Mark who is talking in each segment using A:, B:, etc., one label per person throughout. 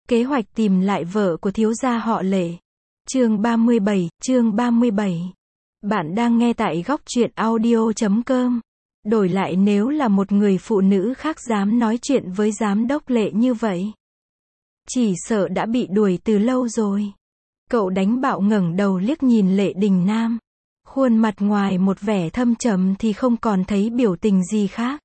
A: Kế hoạch tìm lại vợ của thiếu gia họ Lệ. Chương 37. Bạn đang nghe tại góc truyện audio.com. Đổi lại nếu là một người phụ nữ khác dám nói chuyện với giám đốc Lệ như vậy, chỉ sợ đã bị đuổi từ lâu rồi. Cậu đánh bạo ngẩng đầu liếc nhìn Lệ Đình Nam. Khuôn mặt ngoài một vẻ thâm trầm thì không còn thấy biểu tình gì khác.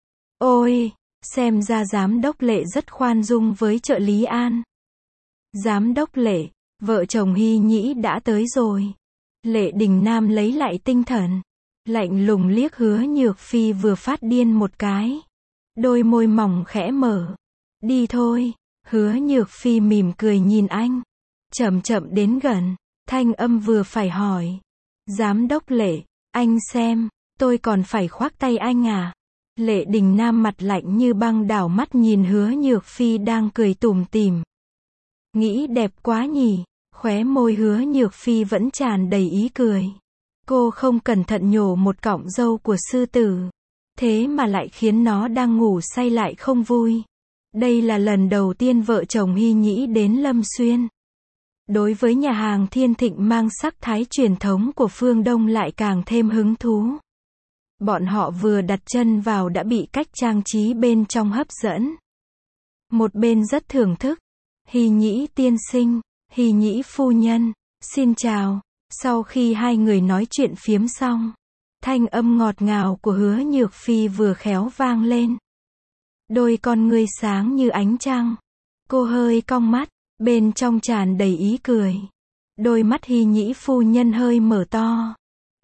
A: Ôi, xem ra giám đốc Lệ rất khoan dung với trợ lý An. Giám đốc Lệ, vợ chồng Hy Nhĩ đã tới rồi. Lệ Đình Nam lấy lại tinh thần, lạnh lùng liếc Hứa Nhược Phi vừa phát điên một cái. Đôi môi mỏng khẽ mở. Đi thôi. Hứa Nhược Phi mỉm cười nhìn anh. Chậm chậm đến gần, thanh âm vừa phải hỏi. Giám đốc Lệ, anh xem, tôi còn phải khoác tay anh à? Lệ Đình Nam mặt lạnh như băng đảo mắt nhìn Hứa Nhược Phi đang cười tủm tỉm. Nghĩ đẹp quá nhỉ? Khóe môi Hứa Nhược Phi vẫn tràn đầy ý cười. Cô không cẩn thận nhổ một cọng râu của sư tử, thế mà lại khiến nó đang ngủ say lại không vui. Đây là lần đầu tiên vợ chồng Hy Nhĩ đến Lâm Xuyên. Đối với nhà hàng Thiên Thịnh mang sắc thái truyền thống của phương Đông lại càng thêm hứng thú. Bọn họ vừa đặt chân vào đã bị cách trang trí bên trong hấp dẫn. Một bên rất thưởng thức. Hy Nhĩ tiên sinh, Hy Nhĩ phu nhân, xin chào. Sau khi hai người nói chuyện phiếm xong, thanh âm ngọt ngào của Hứa Nhược Phi vừa khéo vang lên. Đôi con ngươi sáng như ánh trăng. Cô hơi cong mắt, bên trong tràn đầy ý cười. Đôi mắt Hy Nhĩ phu nhân hơi mở to.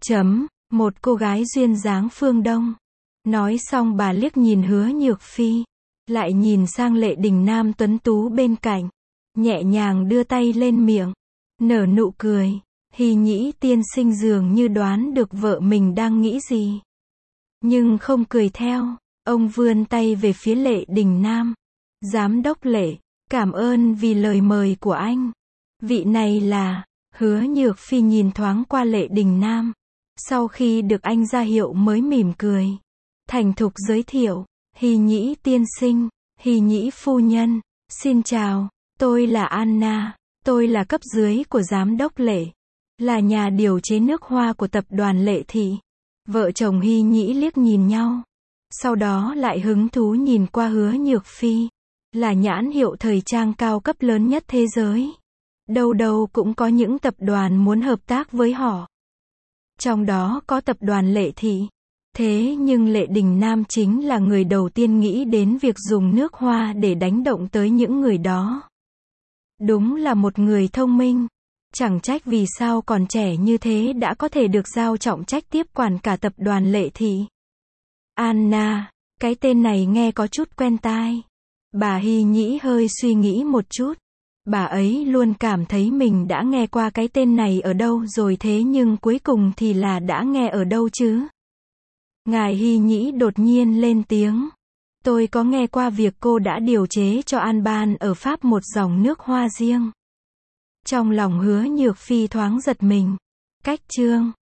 A: Một cô gái duyên dáng phương Đông. Nói xong bà liếc nhìn Hứa Nhược Phi, lại nhìn sang Lệ Đình Nam tuấn tú bên cạnh, nhẹ nhàng đưa tay lên miệng, nở nụ cười. Hy Nhĩ tiên sinh dường như đoán được vợ mình đang nghĩ gì, nhưng không cười theo. Ông vươn tay về phía Lệ Đình Nam. Giám đốc Lệ, cảm ơn vì lời mời của anh. Vị này là... Hứa Nhược Phi nhìn thoáng qua Lệ Đình Nam. Sau khi được anh ra hiệu mới mỉm cười, thành thục giới thiệu. Hy Nhĩ tiên sinh, Hy Nhĩ phu nhân, xin chào, tôi là Anna, tôi là cấp dưới của giám đốc Lệ, là nhà điều chế nước hoa của tập đoàn Lệ Thị. Vợ chồng Hy Nhĩ liếc nhìn nhau, sau đó lại hứng thú nhìn qua Hứa Nhược Phi, là nhãn hiệu thời trang cao cấp lớn nhất thế giới. Đâu đâu cũng có những tập đoàn muốn hợp tác với họ. Trong đó có tập đoàn Lệ Thị. Thế nhưng Lệ Đình Nam chính là người đầu tiên nghĩ đến việc dùng nước hoa để đánh động tới những người đó. Đúng là một người thông minh. Chẳng trách vì sao còn trẻ như thế đã có thể được giao trọng trách tiếp quản cả tập đoàn Lệ Thị. Anna, cái tên này nghe có chút quen tai. Bà Hy Nhĩ hơi suy nghĩ một chút. Bà ấy luôn cảm thấy mình đã nghe qua cái tên này ở đâu rồi, thế nhưng cuối cùng thì là đã nghe ở đâu chứ? Ngài Hy Nhĩ đột nhiên lên tiếng. Tôi có nghe qua việc cô đã điều chế cho An Ban ở Pháp một dòng nước hoa riêng. Trong lòng Hứa Nhược Phi thoáng giật mình. Cách chương